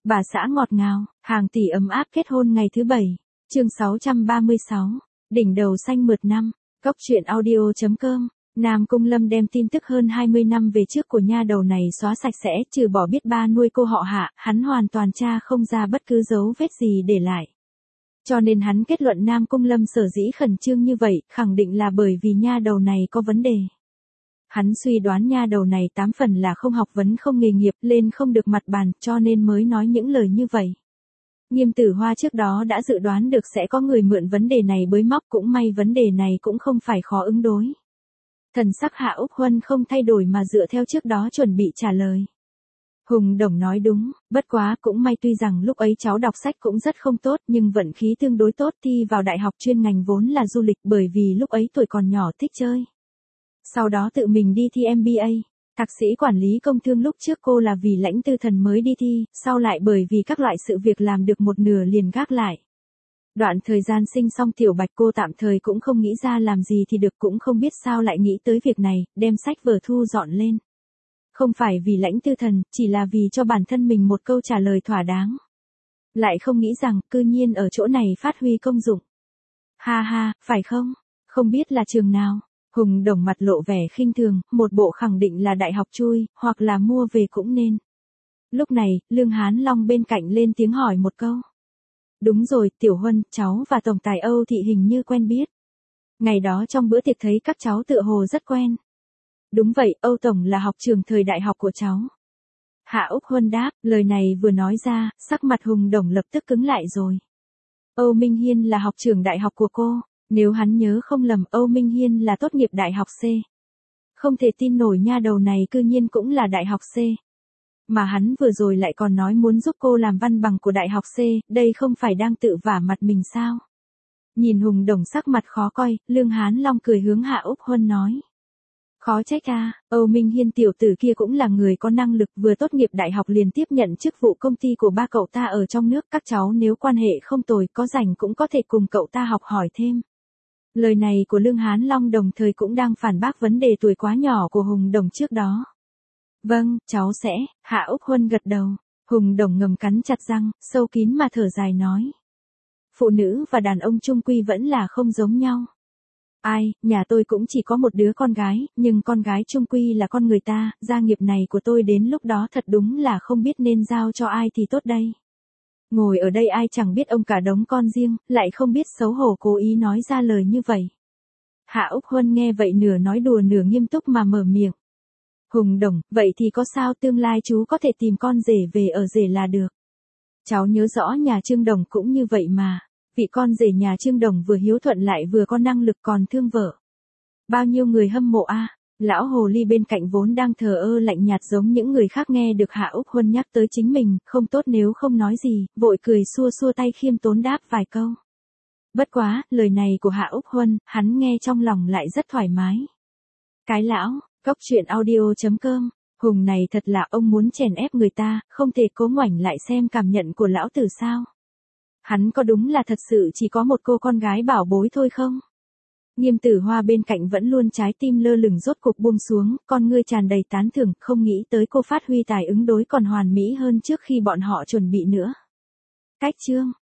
Bà xã ngọt ngào, hàng tỷ ấm áp kết hôn ngày thứ 7. Chương 636. Đỉnh đầu xanh mượt năm. Cốc truyện audio.com. Nam Cung Lâm đem tin tức hơn 20 năm về trước của nha đầu này xóa sạch sẽ, trừ bỏ biết ba nuôi cô họ Hạ, hắn hoàn toàn tra không ra bất cứ dấu vết gì để lại. Cho nên hắn kết luận Nam Cung Lâm sở dĩ khẩn trương như vậy, khẳng định là bởi vì nha đầu này có vấn đề. Hắn suy đoán nha đầu này 8 phần là không học vấn không nghề nghiệp, lên không được mặt bàn, cho nên mới nói những lời như vậy. Nghiêm Tử Hoa trước đó đã dự đoán được sẽ có người mượn vấn đề này bới móc, cũng may vấn đề này cũng không phải khó ứng đối. Thần sắc Hạ Úc Huân không thay đổi mà dựa theo trước đó chuẩn bị trả lời. Hùng Đồng nói đúng, bất quá cũng may tuy rằng lúc ấy cháu đọc sách cũng rất không tốt nhưng vận khí tương đối tốt, thi vào đại học chuyên ngành vốn là du lịch, bởi vì lúc ấy tuổi còn nhỏ thích chơi. Sau đó tự mình đi thi MBA, thạc sĩ quản lý công thương, lúc trước cô là vì lãnh tư thần mới đi thi, sau lại bởi vì các loại sự việc làm được một nửa liền gác lại. Đoạn thời gian sinh xong tiểu Bạch cô tạm thời cũng không nghĩ ra làm gì thì được, cũng không biết sao lại nghĩ tới việc này, đem sách vở thu dọn lên. Không phải vì lãnh tư thần, chỉ là vì cho bản thân mình một câu trả lời thỏa đáng. Lại không nghĩ rằng, cư nhiên ở chỗ này phát huy công dụng. Ha ha, phải không? Không biết là trường nào? Hùng Đồng mặt lộ vẻ khinh thường, một bộ khẳng định là đại học chui, hoặc là mua về cũng nên. Lúc này, Lương Hán Long bên cạnh lên tiếng hỏi một câu. Đúng rồi, Tiểu Huân, cháu và Tổng tài Âu Thị hình như quen biết. Ngày đó trong bữa tiệc thấy các cháu tựa hồ rất quen. Đúng vậy, Âu Tổng là học trường thời đại học của cháu. Hạ Úc Huân đáp, lời này vừa nói ra, sắc mặt Hùng Đồng lập tức cứng lại rồi. Âu Minh Hiên là học trường đại học của cô. Nếu hắn nhớ không lầm, Âu Minh Hiên là tốt nghiệp đại học C. Không thể tin nổi nha đầu này cư nhiên cũng là đại học C. Mà hắn vừa rồi lại còn nói muốn giúp cô làm văn bằng của đại học C, đây không phải đang tự vả mặt mình sao? Nhìn Hùng Đồng sắc mặt khó coi, Lương Hán Long cười hướng Hạ Úc Huân nói. Khó trách à, Âu Minh Hiên tiểu tử kia cũng là người có năng lực, vừa tốt nghiệp đại học liền tiếp nhận chức vụ công ty của ba cậu ta ở trong nước, các cháu nếu quan hệ không tồi, có rảnh cũng có thể cùng cậu ta học hỏi thêm. Lời này của Lương Hán Long đồng thời cũng đang phản bác vấn đề tuổi quá nhỏ của Hùng Đồng trước đó. Vâng, cháu sẽ, Hạ Úc Huân gật đầu. Hùng Đồng ngầm cắn chặt răng, sâu kín mà thở dài nói. Phụ nữ và đàn ông chung quy vẫn là không giống nhau. Ai, nhà tôi cũng chỉ có một đứa con gái, nhưng con gái chung quy là con người ta, gia nghiệp này của tôi đến lúc đó thật đúng là không biết nên giao cho ai thì tốt đây. Ngồi ở đây ai chẳng biết ông cả đống con riêng, lại không biết xấu hổ cố ý nói ra lời như vậy. Hạ Úc Huân nghe vậy nửa nói đùa nửa nghiêm túc mà mở miệng. Hùng Đồng, vậy thì có sao, tương lai chú có thể tìm con rể về ở rể là được. Cháu nhớ rõ nhà Trương Đồng cũng như vậy mà. Vị con rể nhà Trương Đồng vừa hiếu thuận lại vừa có năng lực còn thương vợ. Bao nhiêu người hâm mộ a. Lão hồ ly bên cạnh vốn đang thờ ơ lạnh nhạt giống những người khác, nghe được Hạ Úc Huân nhắc tới chính mình, không tốt nếu không nói gì, vội cười xua xua tay khiêm tốn đáp vài câu. Bất quá, lời này của Hạ Úc Huân, hắn nghe trong lòng lại rất thoải mái. Cái lão, cốc truyện audio.com, Hùng này thật là ông muốn chèn ép người ta, không thể cố ngoảnh lại xem cảm nhận của lão tử sao. Hắn có đúng là thật sự chỉ có một cô con gái bảo bối thôi không? Nghiêm Tử Hoa bên cạnh vẫn luôn trái tim lơ lửng rốt cục buông xuống, con ngươi tràn đầy tán thưởng, không nghĩ tới cô phát huy tài ứng đối còn hoàn mỹ hơn trước khi bọn họ chuẩn bị nữa. Cách chương